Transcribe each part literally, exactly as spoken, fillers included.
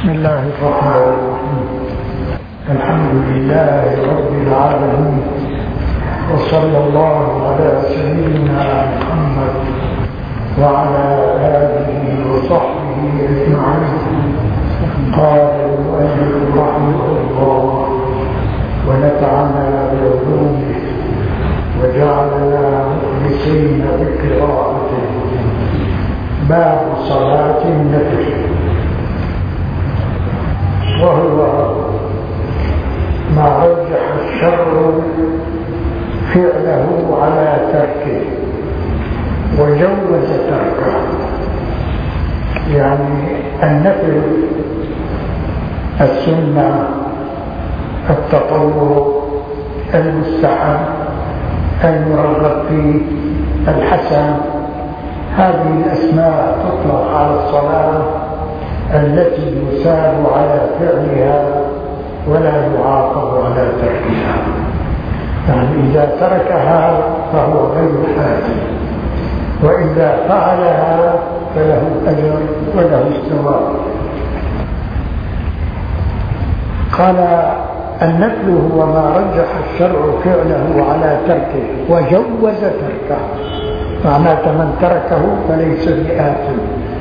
بسم الله الرحمن الرحيم. الحمد لله رب العالمين، وصلى الله على سيدنا محمد وعلى آله وصحبه أجمعين. قال المؤلف رحمه الله ونفعنا بعلومه وجعلنا مخلصين بقراءته. باب صلاة النفل، وهو ما رجح الشرع فعله على تركه وجوز تركه. يعني النفل السنة، التطوع، المستحب، المرغب فيه، الحسن، هذه الأسماء تطلق على الصلاة التي يساب على فعلها ولا يعاقب على تركها. يعني إذا تركها فهو غير حاكم، وإذا فعلها فله أجر وله ثواب. قال النفل هو ما رجح الشرع فعله على تركه وجوز تركه، معناته من تركه فليس بآثم،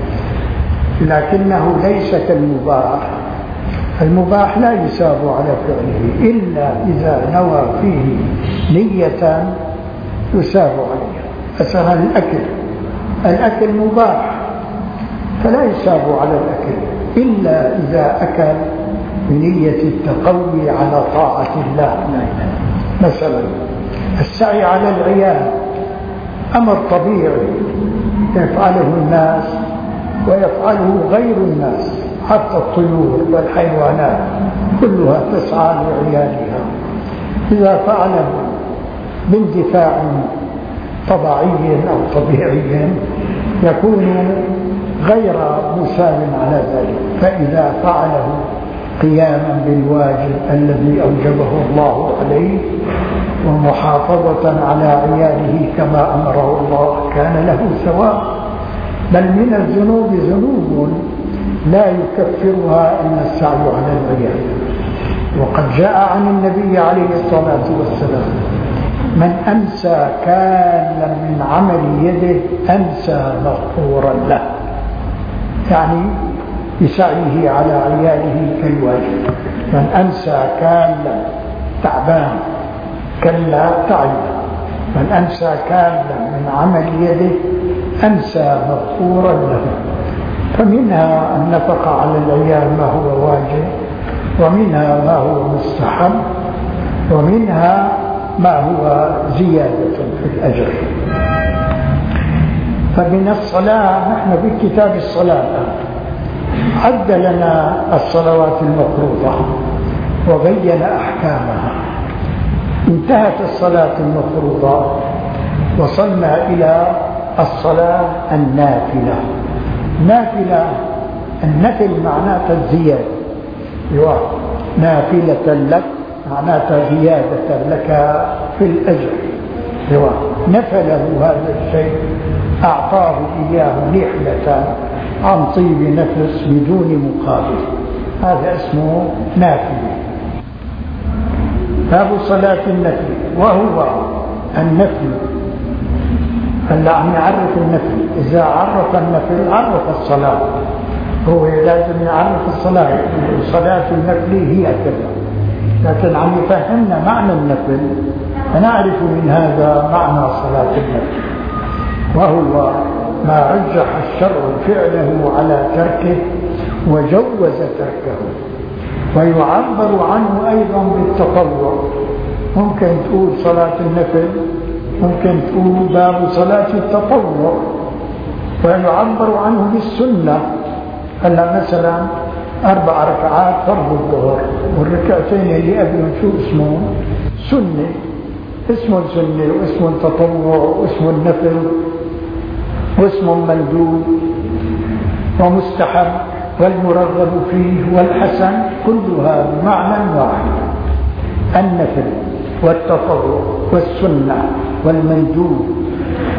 لكنه ليس كالمباح. المباح لا يساب على فعله إلا إذا نوى فيه نية يساب عليها. مثلا الأكل الأكل مباح فلا يساب على الأكل إلا إذا أكل بنية التقوي على طاعة الله. مثلا السعي على العيال أمر طبيعي يفعله الناس ويفعله غير الناس، حتى الطيور والحيوانات كلها تسعى لعيالها. إذا فعله باندفاع طبيعي أو طبيعي يكون غير مسالم على ذلك. فإذا فعله قياما بالواجب الذي أوجبه الله عليه ومحافظة على عياله كما أمره الله كان له ثواب. بل من الذنوب ذنوب لا يكفرها إلا السعي على العيال. وقد جاء عن النبي عليه الصلاة والسلام من أمسى كالا من عمل يده أمسى مغفورا له، يعني بسعيه على عياله كالواجب. من أمسى كالا تعبان كلا تعب، من أمسى كالا من عمل يده أمسى مغفورا له. فمنها النفقة على العيال ما هو واجب، ومنها ما هو مستحب، ومنها ما هو زيادة في الأجر. فمن الصلاة نحن في كتاب الصلاة عد لنا الصلوات المفروضة وبين أحكامها. انتهت الصلاة المفروضة وصلنا إلى الصلاة النافلة. نافلة النفل معناته الزيادة، نافلة لك معناته زيادة لك في الأجر. نفله هذا الشيء، أعطاه إياه نحلة عن طيب نفس بدون مقابل، هذا اسمه نافلة. باب صلاة النفل، وهو النفل هلا عم يعرف النفل. إذا عرف النفل عرف الصلاة، هو لازم يعرف الصلاة. صلاة النفل هي كذا، لكن عم يفهمنا معنى النفل فنعرف من هذا معنى صلاة النفل. وهو ما رجح الشرع فعله على تركه وجوز تركه. ويعبر عنه أيضا بالتطوع، ممكن تقول صلاة النفل، ممكن تقول باب صلاة التطوع. ويعبر عنه بالسنة. هلا مثلا أربع ركعات فرض الظهر، والركعتين اللي قبلهم شو اسمه؟ سنة. اسمه السنة واسمه التطوع واسمه النفل واسمه مندوب ومستحب والمرغب فيه والحسن، كلها بمعنى واحد. النفل والتطوع والسنة والمندوب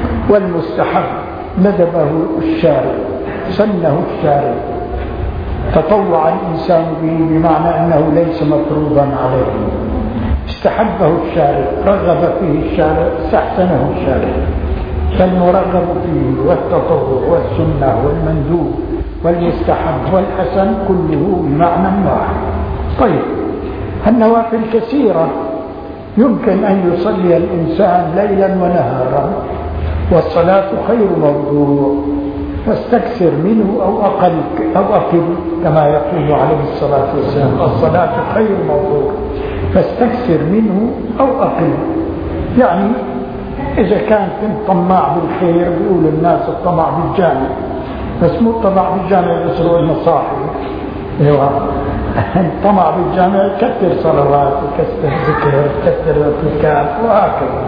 والمستحب ندبه الشارع، سنه الشارع، تطوع الإنسان به بمعنى أنه ليس مفروضا عليه، استحبه الشارع، رغب فيه الشارع، استحسنه الشارع. فالمرغب فيه والتطوع والسنة والمندوب والمستحب والحسن كله بمعنى واحد. طيب، النوافل كثيرة يمكن أن يصلي الإنسان ليلا ونهارا، والصلاة خير موضوع، فاستكثر منه أو أقل أو أقل كما يقول عليه الصلاة والسلام: الصلاة خير موضوع، فاستكثر منه أو أقل. يعني إذا كان كنت طماع بالخير، بيقول الناس الطمع بالجامع، بس مو الطمع بالجامع يسروا المصاحب، ايوه الطمع بالجامع يكثر صلوات ويكثر ذكر ويكثر اعتكاف وهكذا.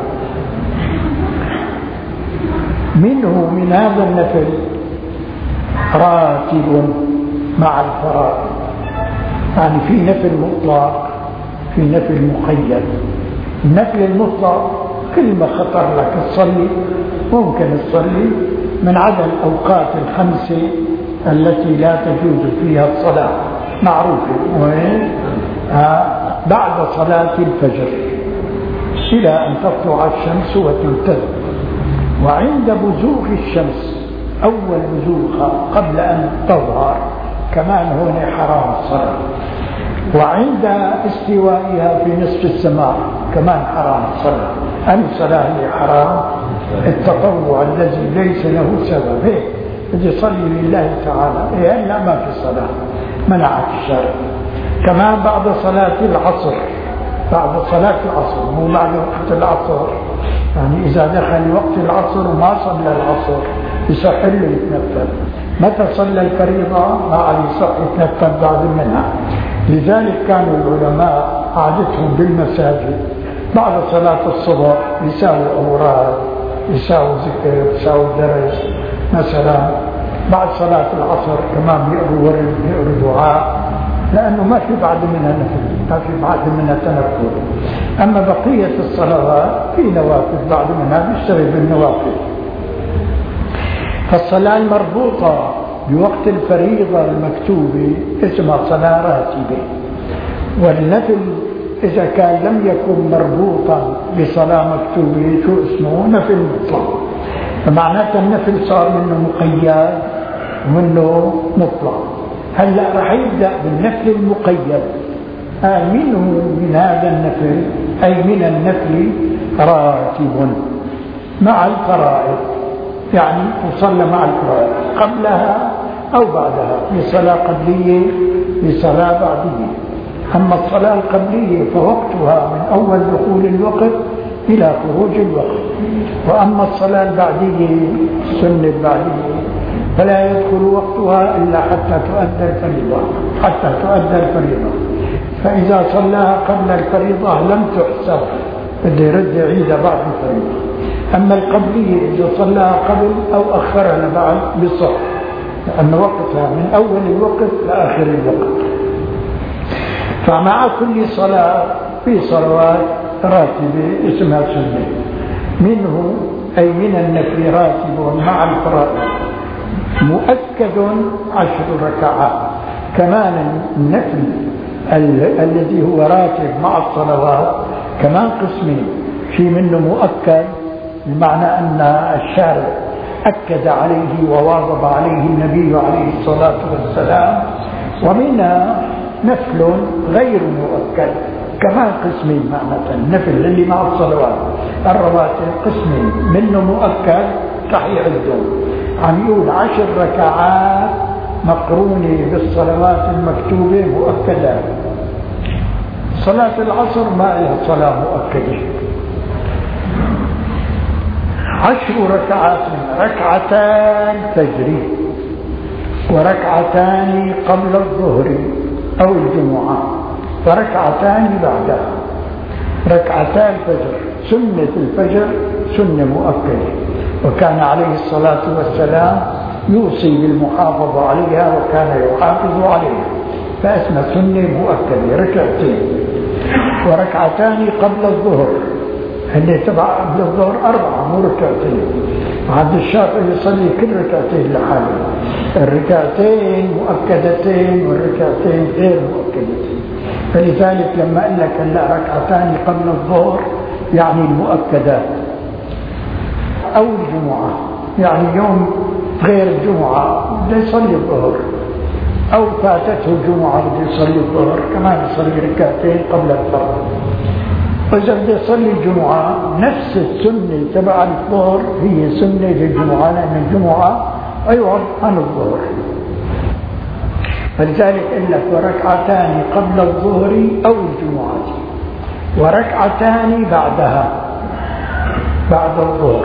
منه من هذا النفل راتب مع الفرائض، يعني في نفل مطلق، في نفل مقيد. النفل المطلق كل ما خطر لك تصلي، ممكن تصلي من عدا الأوقات الخمسة التي لا تجوز فيها الصلاة، معروفة، وين؟ آه بعد صلاة الفجر إلى أن تطلع الشمس وتمتد، وعند بزوغ الشمس أول بزوغها قبل أن تظهر كمان هون حرام الصلاة، وعند استوائها في نصف السماء كمان حرام الصلاة. أن الصلاة هي حرام، التطوع الذي ليس له سبب، هيك بدي يصلي لله تعالى، إيه لا ما في صلاة، منعت الشرع. كمان بعد صلاة العصر، بعد صلاة العصر مو بعد وقت العصر، يعني إذا دخل وقت العصر وما صلى العصر يصح له يتنفل. متى صلى الفريضة ما عليه يصح يتنفل بعد منها. لذلك كانوا العلماء عادتهم بالمساجد بعد صلاة الصبح يساووا أوراد، يساووا ذكر، يساووا درس. مثلا بعد صلاة العصر كمان بيقروا ورد، بيقروا دعاء، لأنه ما في بعد منها نفل، ما في بعد منها تنفل. أما بقية الصلوات في نوافل بعد منها، بيشتغل بالنوافل. فالصلاة المربوطة بوقت الفريضة المكتوبة اسمها صلاة راتبة، والنفل إذا كان لم يكن مربوطا بصلاة مكتوبة شو اسمه؟ نفل مطلق. فمعناته النفل صار منه مقيد ومنه مطلق. هلا رح يبدأ بالنفل المقيد. آه منه من هذا النفل، أي من النفل راتب مع الفرائض، يعني تصلى مع الفرائض قبلها أو بعدها، بصلاة قبلية بصلاة بعدية. أما الصلاة القبلية فوقتها من أول دخول الوقت إلى خروج الوقت، وأما الصلاة البعدية السنة البعدية فلا يدخل وقتها إلا حتى تؤدى الفريضة، حتى تؤدى الفريضة. فإذا صلاها قبل الفريضة لم تحسب، بده يرد عيدها بعد الفريضة. أما القبلية إذا صلاها قبل أو أخرها لبعد بصح، لأن وقتها من أول الوقت لآخر الوقت. فمع كل صلاة في صلوات راتبة اسمها سنة. منه أي من النفل راتب مع الفرائض مؤكد عشر ركعات. كمان النفل ال- الذي هو راتب مع الصلوات كمان قسمين، في منه مؤكد بمعنى أن الشارع أكد عليه وواظب عليه النبي عليه الصلاة والسلام، ومنها نفل غير مؤكد كمان قسمين. معنى النفل اللي مع الصلوات الرواتب قسمين، منه مؤكد رح يعدون، عم يقول عشر ركعات مقرونة بالصلوات المكتوبة مؤكدات. صلاة العصر ما لها صلاة مؤكدة. عشر ركعات، ركعتان فجر وركعتان قبل الظهر أو الجمعة وركعتان بعدها. ركعتان فجر، سنة الفجر سنة مؤكدة، وكان عليه الصلاة والسلام يوصي بالمحافظة عليها وكان يحافظ عليها، فاسمها سنة مؤكدة ركعتين. وركعتان قبل الظهر، اللي تبع قبل الظهر أربعة مو ركعتين. عبد الشافعي يصلي كل ركعتين لحاله. الركعتين مؤكدتين والركعتين غير مؤكدتين. فلذلك لما قال لك هلا ركعتان قبل الظهر يعني المؤكدات، أو الجمعة يعني يوم غير الجمعة بده يصلي الظهر، أو فاتته الجمعة بده يصلي الظهر كمان يصلي ركعتين قبل الفرض. وإذا بده يصلي الجمعة نفس السنة تبع الظهر هي سنة للجمعة، لأن الجمعة أيضا عن الظهر. فلذلك قال لك وركعتان قبل الظهر أو الجمعة وركعتان بعدها بعد الظهر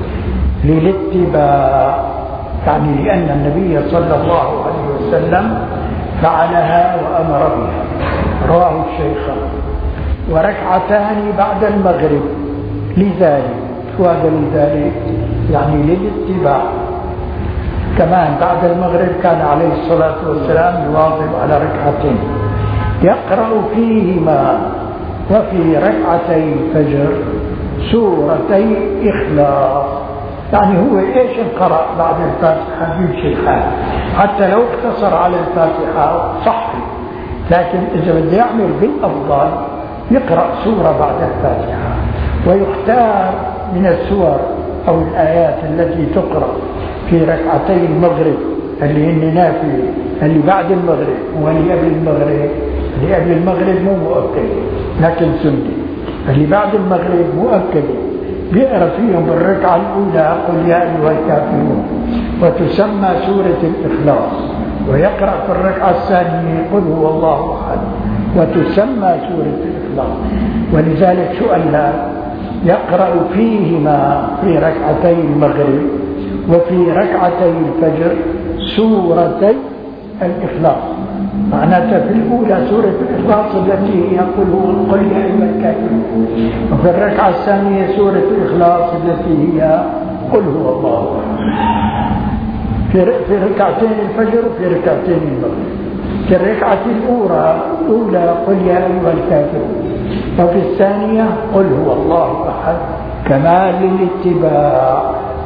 للاتباع، يعني لأن النبي صلى الله عليه وسلم فعلها وأمر بها، رواه الشيخان. وركعتان بعد المغرب لذلك، وهذا لذلك يعني للاتباع. كمان بعد المغرب كان عليه الصلاة والسلام يواظب على ركعتين يقرأ فيهما وفي ركعتي الفجر سورتي إخلاص. يعني هو إيش قرأ بعد الفاتحة يمشي الحال، حتى لو اقتصر على الفاتحة صحي، لكن إذا بده يعمل بالأفضل يقرأ سورة بعد الفاتحة. ويختار من السور أو الآيات التي تقرأ في ركعتي المغرب اللي هن نافلة، اللي بعد المغرب واللي قبل المغرب. اللي قبل المغرب مو مؤكد لكن سنة، اللي بعد المغرب مؤكد بيقرأ فيهم بالركعة الأولى قل يا أيها الكافرون وتسمى سورة الإخلاص، ويقرأ في الركعة الثانية قل هو الله أحد وتسمى سورة الإخلاص. ولذلك سؤال يقرأ فيهما في ركعتي المغرب وفي ركعتي الفجر سورتي الإخلاص، معناتها في الأولى سورة الإخلاص التي هي قل هو قل يا أيها الكافرون، وفي الركعة الثانية سورة الإخلاص التي هي قل هو الله في في ركعتين الفجر وفي ركعتين المغرب. في الركعة الأولى أولى قل يا أيها الكافرون، وفي الثانية قل هو الله أحد كمال للاتباع.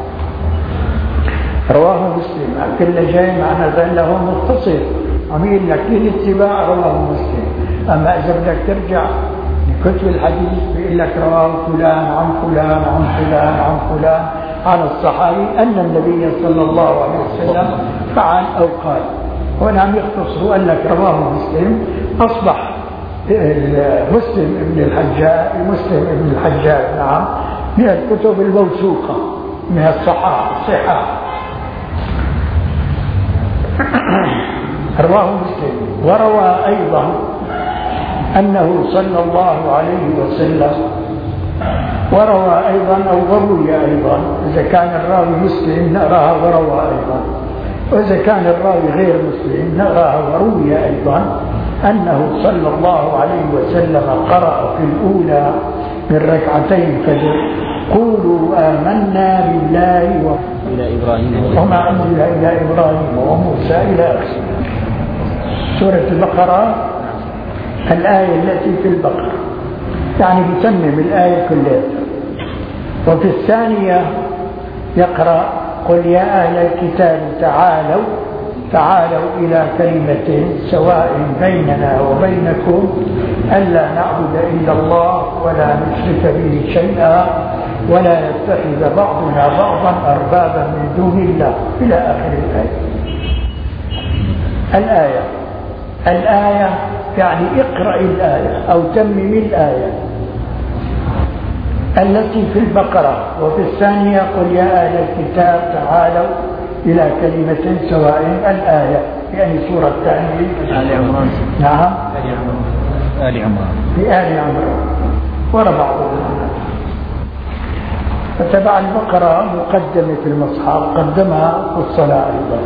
رواه مسلم. كل جاي معنا ذا له مختصر عميل لك للاتباع رواه مسلم. أما إذا بدك ترجع لكتب الحديث بيقول لك رواه فلان عن فلان عن فلان عن فلان عن الصحابي أن النبي صلى الله عليه وسلم فعل أو قال. هنا عم يختصر وقال لك رواه مسلم، أصبح مسلم ابن الحجاج مسلم ابن الحجاج نعم من الكتب الموثوقة من الصحاح الصحاح. رواه مسلم. وروى أيضا أنه صلى الله عليه وسلم وروى أيضا أو وروي أيضا، إذا كان الراوي مسلم نراها وروى أيضا، وإذا كان الراوي غير مسلم نراها وروي أيضا أنه صلى الله عليه وسلم قرأ في الأولى من ركعتي الفجر قولوا آمنا بالله و... إلى إبراهيم وما أنزل إلى إبراهيم وموسى إلى آخره. سورة البقرة الآية التي في البقرة، يعني بتمم الآية كلها. وفي الثانية يقرأ قل يا أهل الكتاب تعالوا تعالوا إلى كلمة سواء بيننا وبينكم ألا نعبد إلا الله ولا نشرك به شيئا ولا يتخذ بعضنا بعضا أربابا من دون الله إلى آخر الآية. الآية الآية يعني اقرأ الآية أو تمم الآية التي في البقرة. وفي الثانية قل يا أهل الكتاب تعالوا إلى كلمة سواء الآية، يعني سورة ثانية آل عمران. نعم آل عمران في آل عمران ورا بعضهم. فتبع البقرة مقدمة في المصحف قدمها في الصلاة أيضا.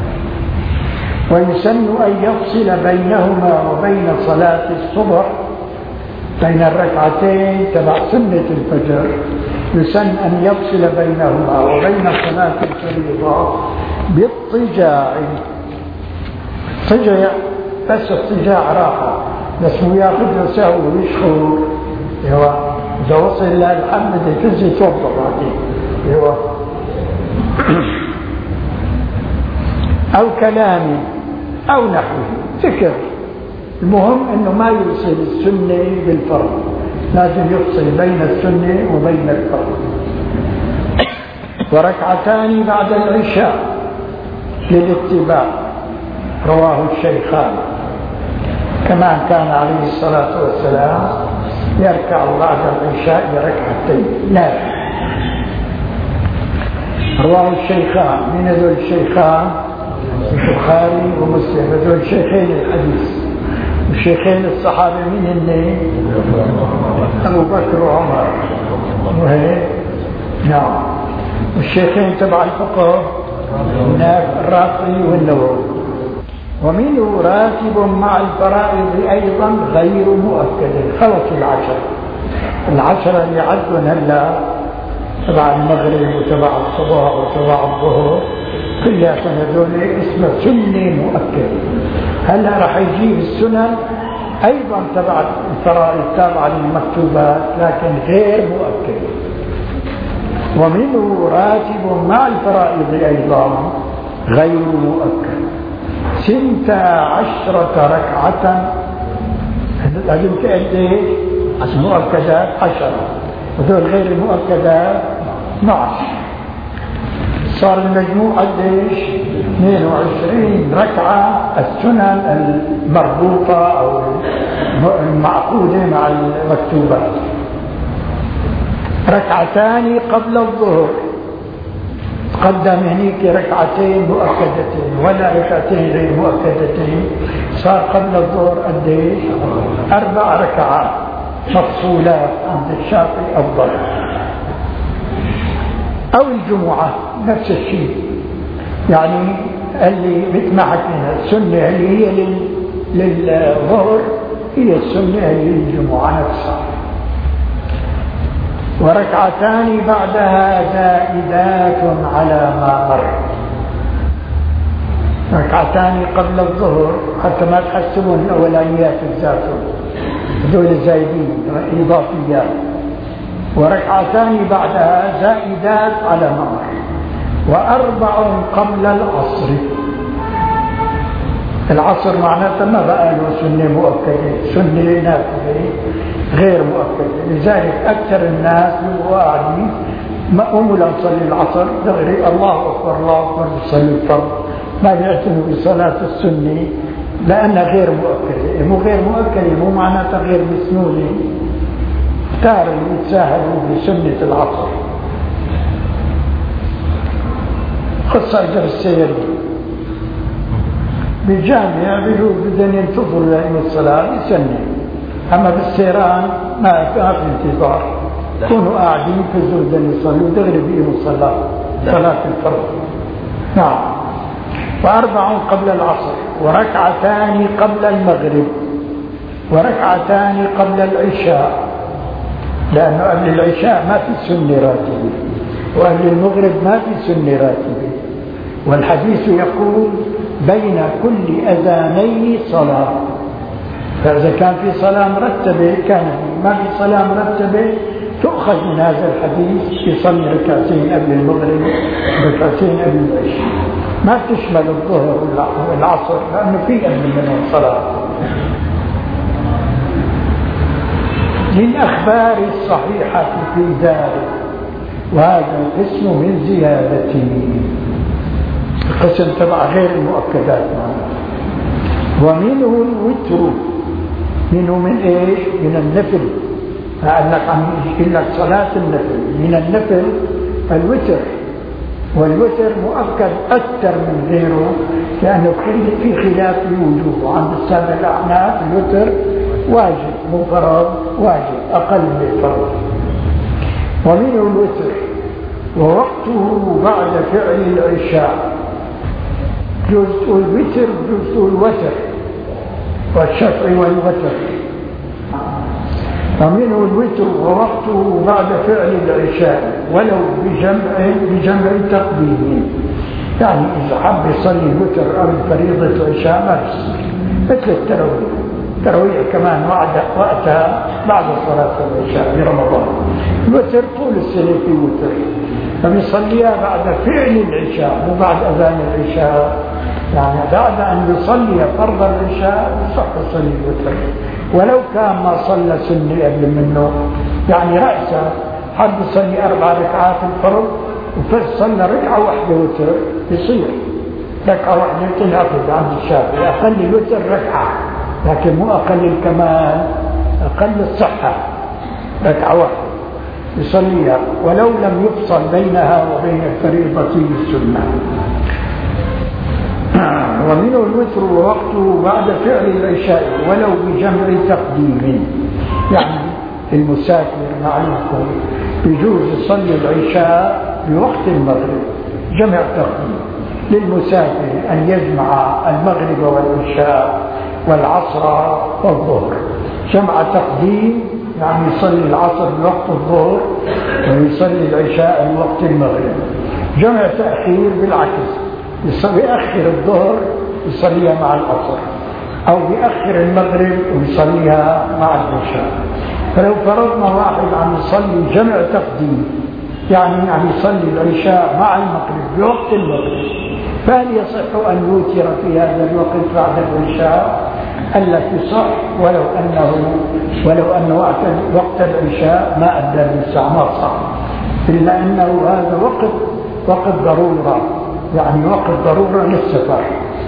ويسن أن يفصل بينهما وبين صلاة الصبح بين الركعتين تبع سنة الفجر، يسن أن يفصل بينهما وبين صلاة الفريضة باضطجاع. طجع بس اضطجاع راحة، بس هو ياخذ سهو ويشخر. ايوه إذا وصل للحمد يكزي توضأ بعدين. ايوه أو كلام أو نحوه، ذكر. المهم أنه ما يوصل السنة بالفرض، لازم يفصل بين السنة وبين الفرض. وركعتان بعد العشاء للاتباع، رواه الشيخان. كمان كان عليه الصلاة والسلام يركع بعد العشاء بركعتين، لا رواه الشيخان. من هذول الشيخان؟ البخاري ومسلم، هذول شيخين الحديث. الشيخين الصحابة من هن؟ أبو بكر وعمر وهي نعم. والشيخين تبع الفقه الرافعي والنووي. ومنه راتب مع الفرائض أيضا غير مؤكد. خلص العشر العشرة اللي عدوا هلا تبع المغرب وتبع الصباح وتبع الظهر كلها هذول اسمه سنة مؤكد. هلا راح يجيب السنن أيضا تبع الفرائض تابعة للمكتوبات لكن غير مؤكد. ومنه راتب مع الفرائض أيضا غير مؤكد، ستة عشرة ركعة. هذه قديش؟ مؤكدات عشرة، وذول غير المؤكدات اثني عشر. صار المجموع قديش؟ اثنين وعشرين ركعة السنن المربوطة أو المعقودة مع المكتوبات. ركعتان قبل الظهر، قدم هنيك ركعتين مؤكدتين ولا ركعتين غير مؤكدتين. صار قبل الظهر قديش؟ أربع ركعات مفصولات عند الشافعي أفضل. أو الجمعة نفس الشيء، يعني اللي مثل ما حكينا السنة اللي هي للظهر هي السنة اللي للجمعة نفسها. وركعتان بعدها زائدات على ما مر. ركعتان قبل الظهر حتى ما تحسبون الأولانيات الزاتون، هذول الزايدين إضافيات. وركعتان بعدها زائدات على ما مر. وأربع قبل العصر. العصر معناته ما بقى له سنة مؤكدة، سنة نافلة غير مؤكدة. لذلك أكثر الناس بيبقوا قاعدين ما قوموا لنصلي العصر دغري الله أكبر الله أكبر بيصلي الفرض، ما بيعتنوا بصلاة السنة لأنها غير مؤكدة. مو غير مؤكدة مو معناتها غير مسنونة، اختار اللي يتساهلوا بسنة العصر. خصة أجر السير بالجامعة بيقولوا بدهم ينتظروا لأن الصلاة يسنى، أما بالسيران ما في انتظار، كونوا قاعدين في الزردن يصلوا دغري بيهم الصلاة صلاة الفرض. نعم. وأربع قبل العصر، وركعتان قبل المغرب، وركعتان قبل العشاء، لأنه قبل العشاء ما في سنة راتبة، وقبل المغرب ما في سنة راتبة. والحديث يقول بين كل أذانين صلاة، فإذا كان في صلاة مرتبة كان، ما في صلاة مرتبة تؤخذ من هذا الحديث يصلي ركعتين قبل المغرب ركعتين قبل العشاء، ما تشمل الظهر والعصر لأنه في قبل منهم صلاة. للأخبار الصحيحة في ذلك، وهذا القسم من زيادته، القسم تبع غير المؤكدات معنا. ومنه الوتر، منه من ايش؟ من النفل، لأنك عم يقول لك صلاة النفل، من النفل الوتر، والوتر مؤكد أكثر من غيره لأنه في خلاف الوجوب. عند السادة الأحناف الوتر واجب مو فرض، واجب أقل من الفرض. ومنه الوتر ووقته بعد فعل العشاء، جزء الوتر جزء الوتر والشفع والوتر. ومنه الوتر ووقته بعد فعل العشاء ولو بجمع بجمع تقديم، يعني إذا حب يصلي الوتر أو فريضة العشاء ما يصلي، مثل التراويح، التراويح كمان وقتها بعد صلاة العشاء في رمضان. الوتر طول السنة في وتر، فبيصليها بعد فعل العشاء مو بعد أذان العشاء يعني بعد أن يصلي فرض العشاء يصح يصلي الوتر ولو كان ما صلى سنة قبل منه. يعني رأسه حد يصلي أربع ركعات الفرض وصلى ركعة واحدة وتر يصير ركعة واحدة تنعقد عند الشافعي. أقل الوتر ركعة لكن مو أقل الكمال، أقل الصحة ركعة واحدة يصليها ولو لم يفصل بينها وبين الفريضة السنة. ومنه الوتر ووقته بعد فعل العشاء ولو بجمع تقديم. يعني المسافر معلومكم يجوز يصلي العشاء بوقت المغرب جمع تقديم للمسافر أن يجمع المغرب والعشاء والعصر والظهر. جمع تقديم يعني يصلي العصر بوقت الظهر ويصلي العشاء بوقت المغرب. جمع تأخير بالعكس، يأخر الظهر يصليها مع العصر أو يأخر المغرب ويصليها مع العشاء. فلو فرضنا واحد عم يصلي جمع تقديم يعني عم يصلي العشاء مع المغرب بوقت المغرب، فهل يصح أن يوتر في هذا الوقت بعد العشاء؟ التي صح ولو أنه ولو أن وقت العشاء ما أدى للساعة ما صح، إلا أنه هذا وقت وقت ضرورة، يعني وقت ضرورة للسفر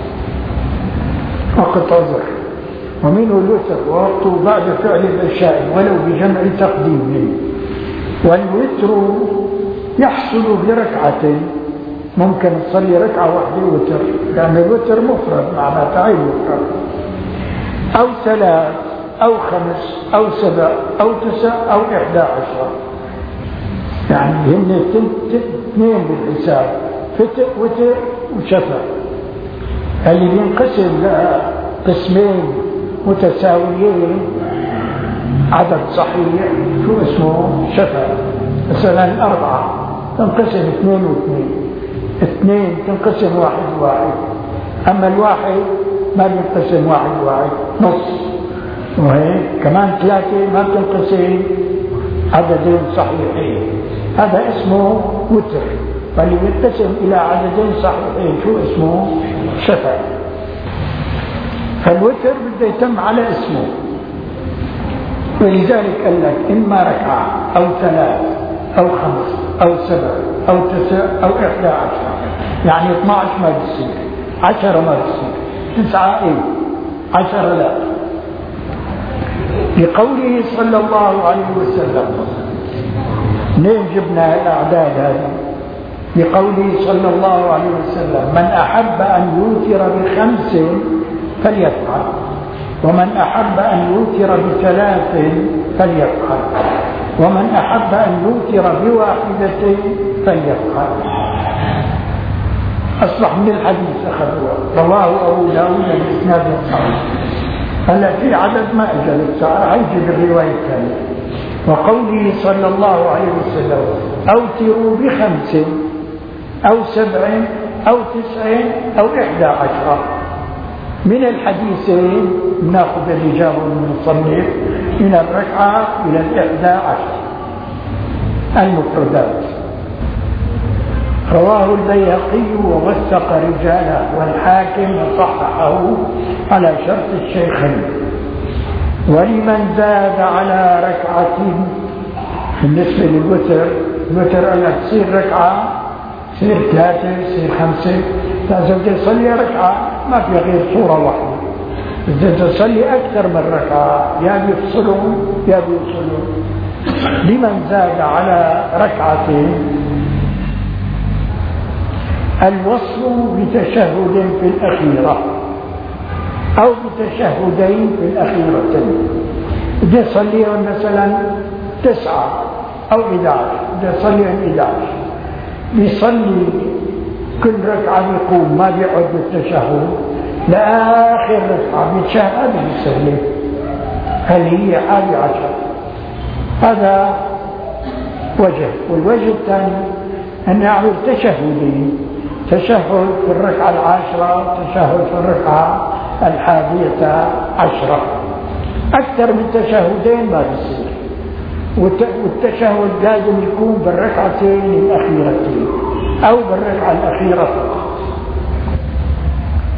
وقت عذر. ومنه الوتر ووقته بعد فعل العشاء ولو بجمع تقديم. والوتر يحصل بركعتين، ممكن تصلي ركعة واحدة وتر لأن الوتر مفرد معناه تعين وتر، أو ثلاث أو خمس أو سبع أو تسع أو إحدى عشر. يعني هن اثنين بالحساب فتر وتر وشفع. اللي بينقسم قسمين متساويين عدد صحيح شو اسمه شفع. مثلا أربعة تنقسم اثنين واثنين، اثنين تنقسم واحد واحد، أما الواحد ما بينقسم واحد واحد نص، وهيك كمان ثلاثة ما بتنقسم عددين صحيحين، هذا اسمه وتر. فاللي ينقسم إلى عددين صحيحين شو اسمه شفع. فالوتر بده يتم على اسمه، ولذلك قال لك إما ركعة أو ثلاث أو خمس أو سبع أو تسع أو إحدى عشر. يعني اثنى عشر ما بيصير، عشرة ما بيصير، تسعة إيه، عشرة لا. لقوله صلى الله عليه وسلم، ليه جبنا الأعداد هذه؟ لقوله صلى الله عليه وسلم: من أحب أن يوتر بخمس فليفعل، ومن أحب أن يوتر بثلاث فليفعل، ومن أحب أن يوتر بواحدة فليفعل. أصبح من الحديث أخذوه، رواه أبو داود بإسناد صحيح. هلا في عدد ما أجل الساعة هيجي بالرواية الثانية. وقوله صلى الله عليه وسلم: أوتروا بخمس أو سبع أو تسع أو إحدى عشرة. من الحديثين ناخذ الإجابة من المصنف من الركعة إلى الإحدى عشر المفردات. رواه البيهقي ووثق رجاله، والحاكم صححه على شرط الشيخين. ولمن زاد على ركعة بالنسبة للوتر، الوتر أنها تصير ركعة، تصير ثلاثة، تصير خمسة، لازم تصلي ركعة ما في غير صورة واحدة. إذا تصلي أكثر من ركعة يا بيفصلون يا بيوصلون. لمن زاد على ركعتين الوصل بتشهد في الأخيرة أو بتشهدين في الأخيرتين. إذا صليهم مثلا تسعة أو إحدى عشر، إذا صليهم إحدى عشر بيصلي كل ركعة يقوم ما بيقعد بالتشهد لآخر ركعة بيتشهد بيسلم. هل هي حادي عشر؟ هذا وجه. والوجه الثاني أن يعمل تشهدين، تشهد في الركعة العاشرة، تشهد في الركعة الحادية عشرة. أكثر من تشهدين ما بيصير. والتشهد لازم يكون بالركعتين الأخيرتين أو بالركعة الأخيرة فقط.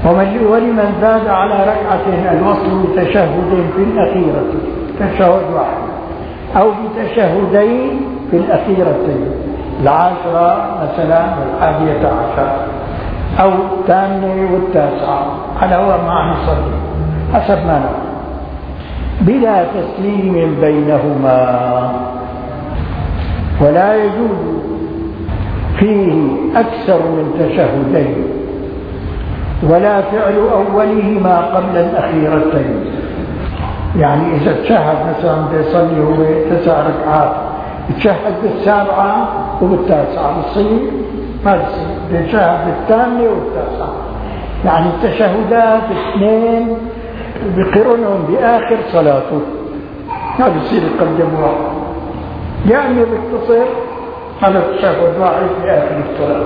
ولمن زاد على ركعة الوصل بتشهد في الأخيرة، تشهد واحد أو بتشهدين في الأخيرتين، العاشرة مثلا والحادية عشر أو الثامنة والتاسعة، على هو ما نصلي حسب ما نقول، بلا تسليم بينهما. ولا يجوز فيه أكثر من تشهدين، ولا فعل أولهما قبل الأخيرتين. يعني إذا تشهد مثلا بيصلي هو تسع ركعات، تشهد بالسابعة وبالتاسعة، بصير ما بصير، بيشهد بالثامنة والتاسعة. يعني التشهدات اثنين بقرنهم بآخر صلاته، ما بصير يقدم واحد، يعني بيقتصر على التشهد واحد في آخر الصلاة.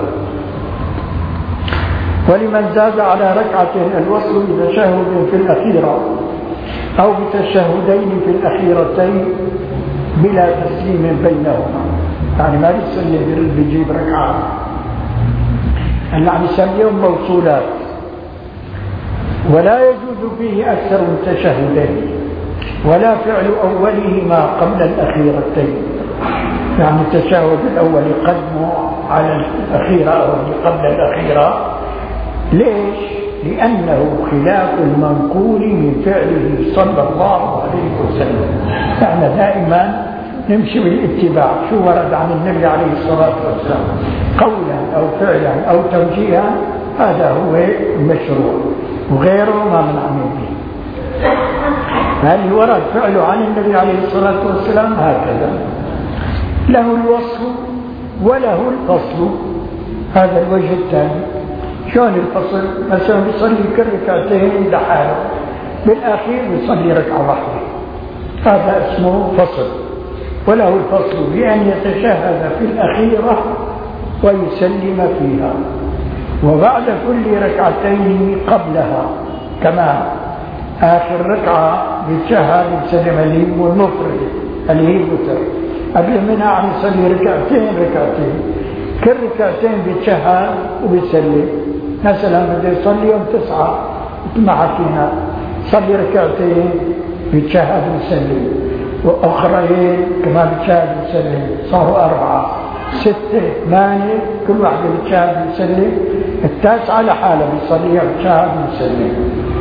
ولمن زاد على ركعة الوصل بتشهد في الأخيرة أو بتشهدين في الأخيرتين بلا تسليم بينهما، يعني ما بيصلي بيجيب ركعة، اللي عم يسميهم موصولات. ولا يجوز فيه أكثر من تشهدين، ولا فعل أولهما قبل الأخيرتين، يعني التشهد الأول يقدمه على الأخيرة أو قبل الأخيرة. ليش؟ لأنه خلاف المنقول من فعله صلى الله عليه وسلم. نحن دائما نمشي بالاتباع، شو ورد عن النبي عليه الصلاة والسلام قولا أو فعلا أو توجيها، هذا هو المشروع، وغيره ما بنعمل به. هل ورد فعله عن النبي عليه الصلاة والسلام هكذا، له الوصف وله الفصل. هذا الوجه الثاني. شلون الفصل؟ مثلا بيصلي كل ركعتين لحاله، بالأخير بيصلي ركعة واحدة، هذا اسمه فصل. وله الفصل بأن يتشهد في الأخيرة ويسلم فيها، وبعد كل ركعتين قبلها كمان. آخر ركعة بيتشهد يسلم اللي هو المفرد اللي هي الوتر، قبل منها عم يصلي ركعتين ركعتين، كل ركعتين بيتشهد وبيسلم. مثلا بده يصلي يوم تسعة مثل ما حكينا، صلي ركعتين بيتشهد ويسلم، وأخرين كمان بيتشهد ويسلم، صاروا أربعة، ستة، ثمانية، كل واحدة بيتشهد ويسلم. التاسعة لحالة بيصليها بيتشهد ويسلم.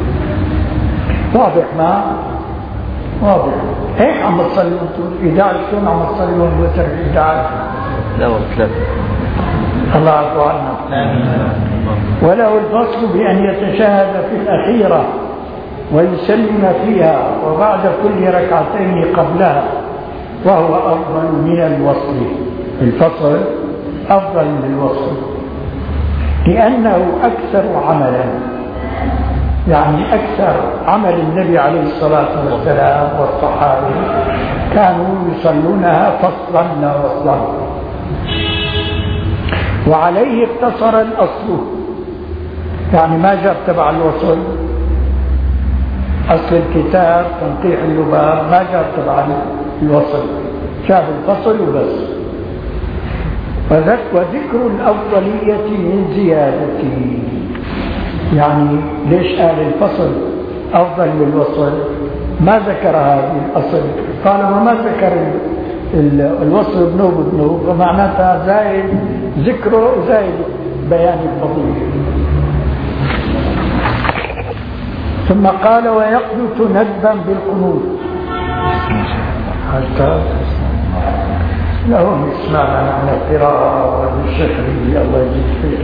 واضح ما؟ واضح. هيك عم تصلي انتم إحدى عشر، شلون عم تصلوا الوتر إحدى عشر؟ لا والله ثلاثة. الله يعفو عنا. وله الفصل بأن يتشهد في الأخيرة ويسلم فيها وبعد كل ركعتين قبلها، وهو أفضل من الوصل. الفصل أفضل من الوصل لأنه أكثر عملا، يعني أكثر عمل النبي عليه الصلاة والسلام والصحابة كانوا يصلونها فصلا لا وصلا، وعليه اقتصر الأصل، يعني ما جاء تبع الوصل. أصل الكتاب تنقيح اللباب ما جاء تبع الوصل، جاء الفصل وبس. وذكر الأفضلية من زيادته، يعني ليش قال الفصل أفضل من الوصل؟ ما ذكر هذه الأصل، طالما ما ذكر الوصل بنوب بنوب، فمعناتها زايد ذكره زايد بيان الفضيلة. ثم قال ويقنت ندبا بالقنوت، حتى لهم يسمعنا عن القراءة والشكرية الله يجزيك خير.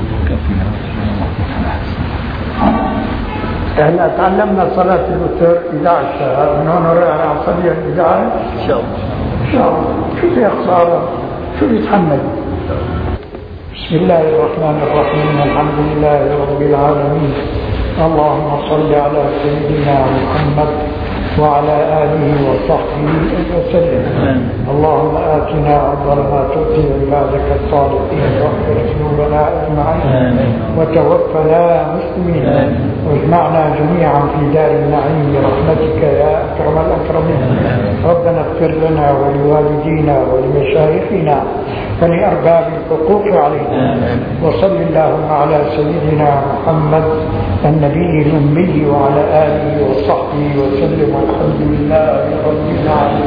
احنا تعلمنا صلاة الوتر إحدى عشر، من هون راح نصلي إحدى عشر إن شاء الله. إن شاء الله. شو في خسارة؟ شو بيتحمل؟ بسم الله الرحمن الرحيم، الحمد لله رب العالمين، اللهم صل على سيدنا محمد وعلى آله وصحبه وسلم. اللهم آتنا أفضل ما تؤتي عبادك الصالحين واغفر ذنوبنا أجمعين وتوفنا مسلمين واجمعنا جميعا في دار النعيم برحمتك يا أكرم الأكرمين. ربنا اغفر لنا ولوالدينا ولمشايخنا ولأرباب الحقوق علينا. وصل اللهم على سيدنا محمد النبي الأمي وعلى آله وصحبه وسلم والحمد لله رب العالمين.